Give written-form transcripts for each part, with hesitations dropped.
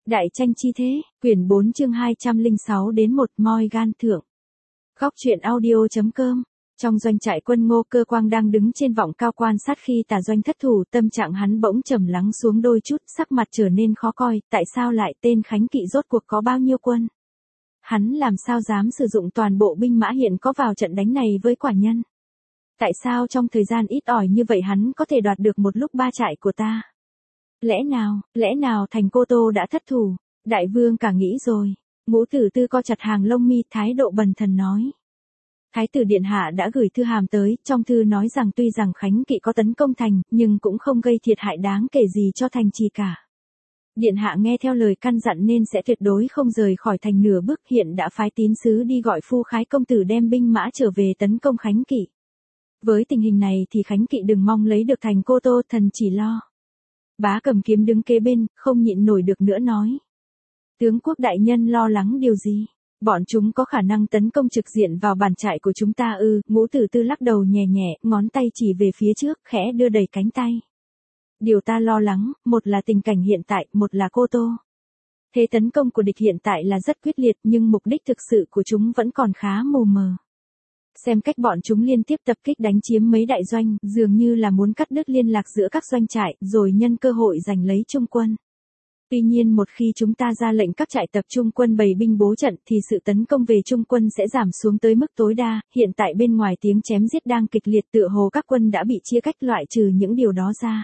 Đại tranh chi thế, quyển 4 chương 206 đến 1 moi gan thượng. Góc truyện audio.com. Trong doanh trại quân Ngô, Cơ Quang đang đứng trên vọng cao quan sát khi Tà Doanh thất thủ, tâm trạng hắn bỗng trầm lắng xuống đôi chút, sắc mặt trở nên khó coi, tại sao lại tên Khánh Kỵ rốt cuộc có bao nhiêu quân? Hắn làm sao dám sử dụng toàn bộ binh mã hiện có vào trận đánh này với quả nhân? Tại sao trong thời gian ít ỏi như vậy hắn có thể đoạt được một lúc 3 trại của ta? Lẽ nào thành Cô Tô đã thất thủ? Đại vương cả nghĩ rồi. Ngũ Tử Tư co chặt hàng lông mi, thái độ bần thần nói. Thái tử điện hạ đã gửi thư hàm tới, trong thư nói rằng tuy rằng Khánh Kỵ có tấn công thành, nhưng cũng không gây thiệt hại đáng kể gì cho thành trì cả. Điện hạ nghe theo lời căn dặn nên sẽ tuyệt đối không rời khỏi thành nửa bước, hiện đã phái tín sứ đi gọi Phu Khái công tử đem binh mã trở về tấn công Khánh Kỵ. Với tình hình này thì Khánh Kỵ đừng mong lấy được thành Cô Tô, thần chỉ lo. Bá Cầm Kiếm đứng kế bên, không nhịn nổi được nữa nói. Tướng quốc đại nhân lo lắng điều gì? Bọn chúng có khả năng tấn công trực diện vào bản trại của chúng ta ư? Ngũ Tử Tư lắc đầu nhẹ nhẹ, ngón tay chỉ về phía trước, khẽ đưa đẩy cánh tay. Điều ta lo lắng, một là tình cảnh hiện tại, một là Cô Tô. Thế tấn công của địch hiện tại là rất quyết liệt, nhưng mục đích thực sự của chúng vẫn còn khá mù mờ. Xem cách bọn chúng liên tiếp tập kích đánh chiếm mấy đại doanh, dường như là muốn cắt đứt liên lạc giữa các doanh trại, rồi nhân cơ hội giành lấy trung quân. Tuy nhiên một khi chúng ta ra lệnh các trại tập trung quân bày binh bố trận thì sự tấn công về trung quân sẽ giảm xuống tới mức tối đa, hiện tại bên ngoài tiếng chém giết đang kịch liệt, tựa hồ các quân đã bị chia cách, loại trừ những điều đó ra.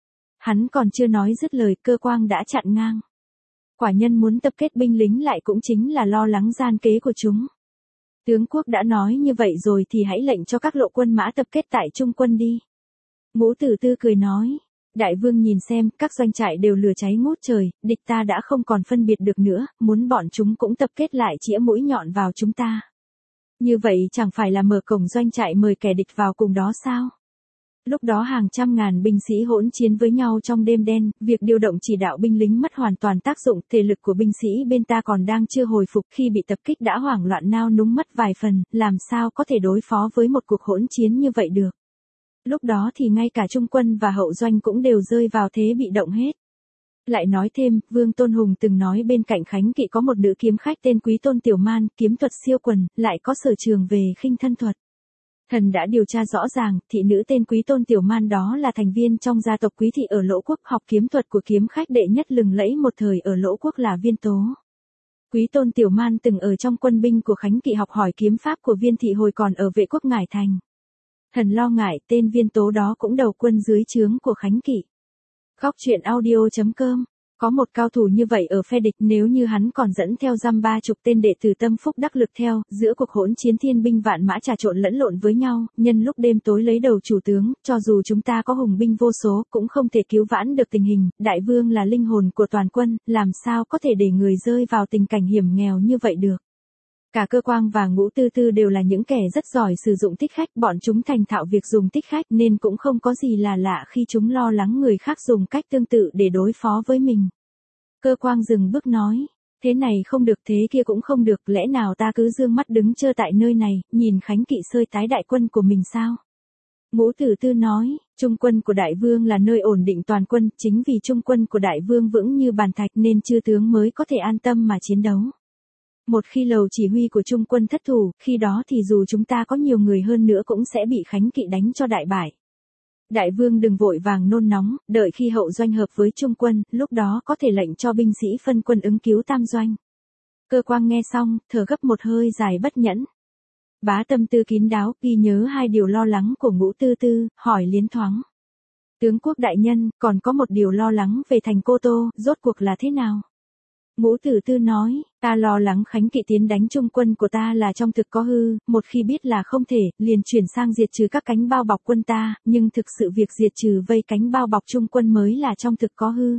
Hắn còn chưa nói dứt lời, Cơ Quang đã chặn ngang. Quả nhân muốn tập kết binh lính lại cũng chính là lo lắng gian kế của chúng. Tướng quốc đã nói như vậy rồi thì hãy lệnh cho các lộ quân mã tập kết tại trung quân đi. Ngũ Tử Tư cười nói. Đại vương nhìn xem, các doanh trại đều lửa cháy ngút trời, địch ta đã không còn phân biệt được nữa, muốn bọn chúng cũng tập kết lại chĩa mũi nhọn vào chúng ta. Như vậy chẳng phải là mở cổng doanh trại mời kẻ địch vào cùng đó sao? Lúc đó hàng trăm ngàn binh sĩ hỗn chiến với nhau trong đêm đen, việc điều động chỉ đạo binh lính mất hoàn toàn tác dụng, thể lực của binh sĩ bên ta còn đang chưa hồi phục, khi bị tập kích đã hoảng loạn nao núng mất vài phần, làm sao có thể đối phó với một cuộc hỗn chiến như vậy được. Lúc đó thì ngay cả trung quân và hậu doanh cũng đều rơi vào thế bị động hết. Lại nói thêm, Vương Tôn Hùng từng nói bên cạnh Khánh Kỵ có một nữ kiếm khách tên Quý Tôn Tiểu Man, kiếm thuật siêu quần, lại có sở trường về khinh thân thuật. Thần đã điều tra rõ ràng, thị nữ tên Quý Tôn Tiểu Man đó là thành viên trong gia tộc Quý thị ở Lỗ Quốc, học kiếm thuật của kiếm khách đệ nhất lừng lẫy một thời ở Lỗ Quốc là Viên Tố. Quý Tôn Tiểu Man từng ở trong quân binh của Khánh Kỵ học hỏi kiếm pháp của Viên thị hồi còn ở Vệ Quốc Ngải Thành. Thần lo ngại tên Viên Tố đó cũng đầu quân dưới trướng của Khánh Kỵ. Góc truyện audio.com. Có một cao thủ như vậy ở phe địch, nếu như hắn còn dẫn theo 30 tên đệ tử tâm phúc đắc lực theo, giữa cuộc hỗn chiến thiên binh vạn mã trà trộn lẫn lộn với nhau, nhân lúc đêm tối lấy đầu chủ tướng, cho dù chúng ta có hùng binh vô số, cũng không thể cứu vãn được tình hình, đại vương là linh hồn của toàn quân, làm sao có thể để người rơi vào tình cảnh hiểm nghèo như vậy được. Cả Cơ Quang và Ngũ Tư Tư đều là những kẻ rất giỏi sử dụng thích khách, bọn chúng thành thạo việc dùng thích khách nên cũng không có gì là lạ khi chúng lo lắng người khác dùng cách tương tự để đối phó với mình. Cơ Quang dừng bước nói, thế này không được thế kia cũng không được, lẽ nào ta cứ dương mắt đứng trơ tại nơi này, nhìn Khánh Kỵ sơi tái đại quân của mình sao? Ngũ Tử Tư nói, trung quân của đại vương là nơi ổn định toàn quân, chính vì trung quân của đại vương vững như bàn thạch nên chư tướng mới có thể an tâm mà chiến đấu. Một khi lầu chỉ huy của trung quân thất thủ, khi đó thì dù chúng ta có nhiều người hơn nữa cũng sẽ bị Khánh Kỵ đánh cho đại bại. Đại vương đừng vội vàng nôn nóng, đợi khi hậu doanh hợp với trung quân, lúc đó có thể lệnh cho binh sĩ phân quân ứng cứu tam doanh. Cơ Quang nghe xong, thở gấp một hơi dài bất nhẫn. Bá tâm tư kín đáo, ghi nhớ hai điều lo lắng của Ngũ Tư Tư, hỏi liến thoáng. Tướng quốc đại nhân, còn có một điều lo lắng về thành Cô Tô, rốt cuộc là thế nào? Ngũ Tử Tư nói, ta lo lắng Khánh Kỵ tiến đánh trung quân của ta là trong thực có hư, một khi biết là không thể, liền chuyển sang diệt trừ các cánh bao bọc quân ta, nhưng thực sự việc diệt trừ vây cánh bao bọc trung quân mới là trong thực có hư.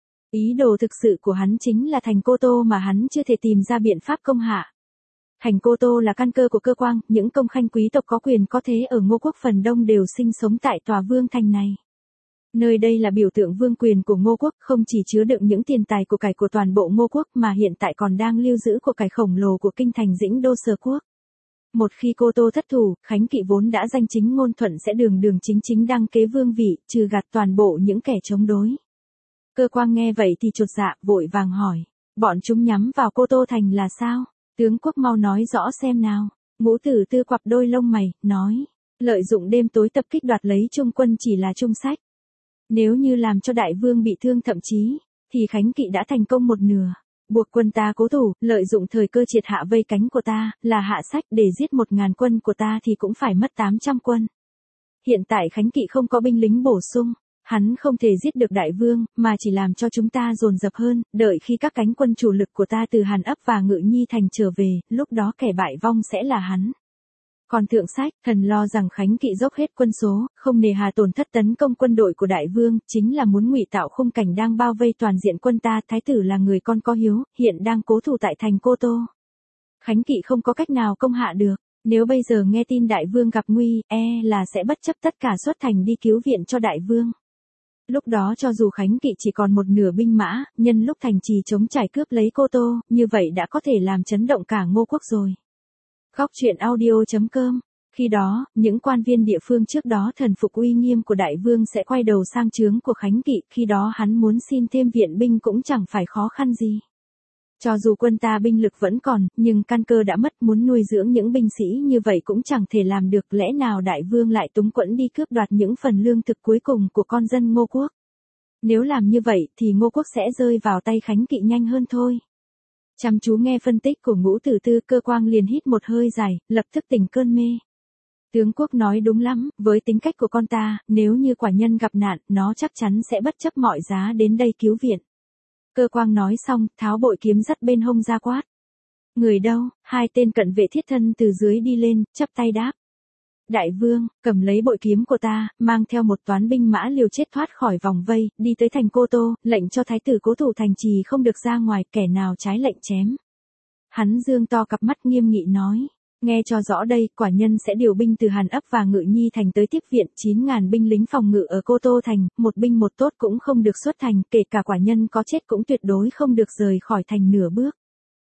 Ý đồ thực sự của hắn chính là thành Cô Tô mà hắn chưa thể tìm ra biện pháp công hạ. Thành Cô Tô là căn cơ của Cơ Quang, những công khanh quý tộc có quyền có thế ở Ngô Quốc phần đông đều sinh sống tại tòa vương thành này. Nơi đây là biểu tượng vương quyền của Ngô Quốc, không chỉ chứa đựng những tiền tài của cải của toàn bộ Ngô Quốc mà hiện tại còn đang lưu giữ của cải khổng lồ của kinh thành Dĩnh Đô Sở Quốc. Một khi Cô Tô thất thủ, Khánh Kỵ vốn đã danh chính ngôn thuận sẽ đường chính chính đăng kế vương vị, trừ gạt toàn bộ những kẻ chống đối. Cơ Quang nghe vậy thì chột dạ, vội vàng hỏi. Bọn chúng nhắm vào Cô Tô Thành là sao? Tướng quốc mau nói rõ xem nào. Ngũ Tử Tư quặp đôi lông mày, nói. Lợi dụng đêm tối tập kích đoạt lấy Trung quân chỉ là trung sách. Nếu như làm cho đại vương bị thương thậm chí, thì Khánh Kỵ đã thành công một nửa. Buộc quân ta cố thủ, lợi dụng thời cơ triệt hạ vây cánh của ta, là hạ sách để giết 1.000 quân của ta thì cũng phải mất 800 quân. Hiện tại Khánh Kỵ không có binh lính bổ sung, hắn không thể giết được đại vương, mà chỉ làm cho chúng ta dồn dập hơn, đợi khi các cánh quân chủ lực của ta từ Hàn Ấp và Ngự Nhi Thành trở về, lúc đó kẻ bại vong sẽ là hắn. Còn thượng sách, thần lo rằng Khánh Kỵ dốc hết quân số, không nề hà tổn thất tấn công quân đội của đại vương, chính là muốn ngụy tạo khung cảnh đang bao vây toàn diện quân ta. Thái tử là người con có hiếu, hiện đang cố thủ tại thành Cô Tô. Khánh Kỵ không có cách nào công hạ được, nếu bây giờ nghe tin đại vương gặp nguy, là sẽ bất chấp tất cả xuất thành đi cứu viện cho đại vương. Lúc đó cho dù Khánh Kỵ chỉ còn một nửa binh mã, nhân lúc thành trì chống trải cướp lấy Cô Tô, như vậy đã có thể làm chấn động cả Ngô quốc rồi. Góc truyện audio.com. Khi đó, những quan viên địa phương trước đó thần phục uy nghiêm của đại vương sẽ quay đầu sang trướng của Khánh Kỵ, khi đó hắn muốn xin thêm viện binh cũng chẳng phải khó khăn gì. Cho dù quân ta binh lực vẫn còn, nhưng căn cơ đã mất, muốn nuôi dưỡng những binh sĩ như vậy cũng chẳng thể làm được, lẽ nào đại vương lại túng quẫn đi cướp đoạt những phần lương thực cuối cùng của con dân Ngô quốc. Nếu làm như vậy thì Ngô quốc sẽ rơi vào tay Khánh Kỵ nhanh hơn thôi. Chăm chú nghe phân tích của Ngũ Tử Tư, Cơ Quang liền hít một hơi dài, lập tức tỉnh cơn mê. Tướng quốc nói đúng lắm, với tính cách của con ta, nếu như quả nhân gặp nạn, nó chắc chắn sẽ bất chấp mọi giá đến đây cứu viện. Cơ Quang nói xong, tháo bội kiếm dắt bên hông ra quát. Người đâu? Hai tên cận vệ thiết thân từ dưới đi lên, chắp tay đáp. Đại vương, cầm lấy bội kiếm của ta, mang theo một toán binh mã liều chết thoát khỏi vòng vây, đi tới thành Cô Tô, lệnh cho thái tử cố thủ thành trì không được ra ngoài, kẻ nào trái lệnh chém. Hắn dương to cặp mắt nghiêm nghị nói. Nghe cho rõ đây, quả nhân sẽ điều binh từ Hàn Ấp và Ngự Nhi Thành tới tiếp viện 9.000 binh lính phòng ngự ở Cô Tô Thành, một binh một tốt cũng không được xuất thành, kể cả quả nhân có chết cũng tuyệt đối không được rời khỏi thành nửa bước.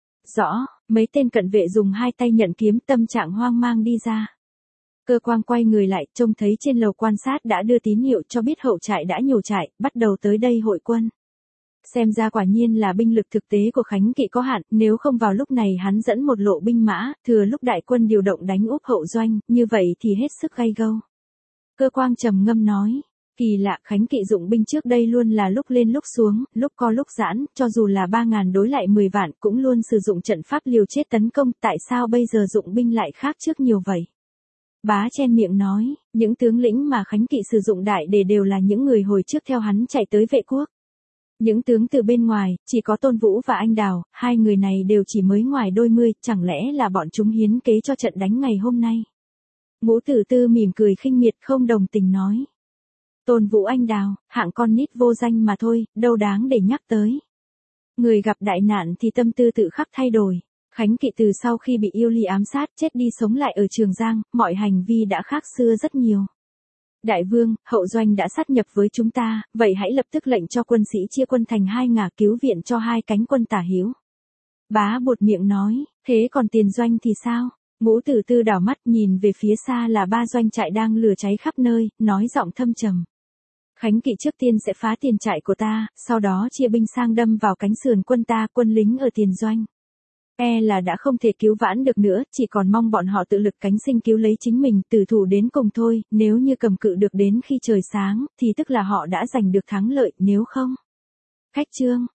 Rõ, mấy tên cận vệ dùng hai tay nhận kiếm, tâm trạng hoang mang đi ra. Cơ Quang quay người lại, trông thấy trên lầu quan sát đã đưa tín hiệu cho biết hậu trại đã nhổ trại, bắt đầu tới đây hội quân. Xem ra quả nhiên là binh lực thực tế của Khánh Kỵ có hạn, nếu không vào lúc này hắn dẫn một lộ binh mã, thừa lúc đại quân điều động đánh úp hậu doanh, như vậy thì hết sức gay gâu. Cơ Quang trầm ngâm nói, kỳ lạ, Khánh Kỵ dụng binh trước đây luôn là lúc lên lúc xuống, lúc co lúc giãn, cho dù là 3.000 đối lại 10 vạn cũng luôn sử dụng trận pháp liều chết tấn công, tại sao bây giờ dụng binh lại khác trước nhiều vậy? Bá chen miệng nói, những tướng lĩnh mà Khánh Kỵ sử dụng đại để đều là những người hồi trước theo hắn chạy tới vệ quốc. Những tướng từ bên ngoài, chỉ có Tôn Vũ và Anh Đào, hai người này đều chỉ mới ngoài đôi mươi, chẳng lẽ là bọn chúng hiến kế cho trận đánh ngày hôm nay? Ngũ Tử Tư mỉm cười khinh miệt không đồng tình nói. Tôn Vũ Anh Đào, hạng con nít vô danh mà thôi, đâu đáng để nhắc tới. Người gặp đại nạn thì tâm tư tự khắc thay đổi. Khánh Kỵ từ sau khi bị yêu ly ám sát chết đi sống lại ở Trường Giang, mọi hành vi đã khác xưa rất nhiều. Đại vương, hậu doanh đã sát nhập với chúng ta, vậy hãy lập tức lệnh cho quân sĩ chia quân thành hai ngả cứu viện cho hai cánh quân tả hữu. Bá buột miệng nói, thế còn tiền doanh thì sao? Ngũ Tử Tư đảo mắt nhìn về phía xa là 3 doanh trại đang lửa cháy khắp nơi, nói giọng thâm trầm. Khánh Kỵ trước tiên sẽ phá tiền trại của ta, sau đó chia binh sang đâm vào cánh sườn quân ta, quân lính ở tiền doanh. Là đã không thể cứu vãn được nữa, chỉ còn mong bọn họ tự lực cánh sinh cứu lấy chính mình, tử thủ đến cùng thôi, nếu như cầm cự được đến khi trời sáng, thì tức là họ đã giành được thắng lợi, nếu không. Khách chương.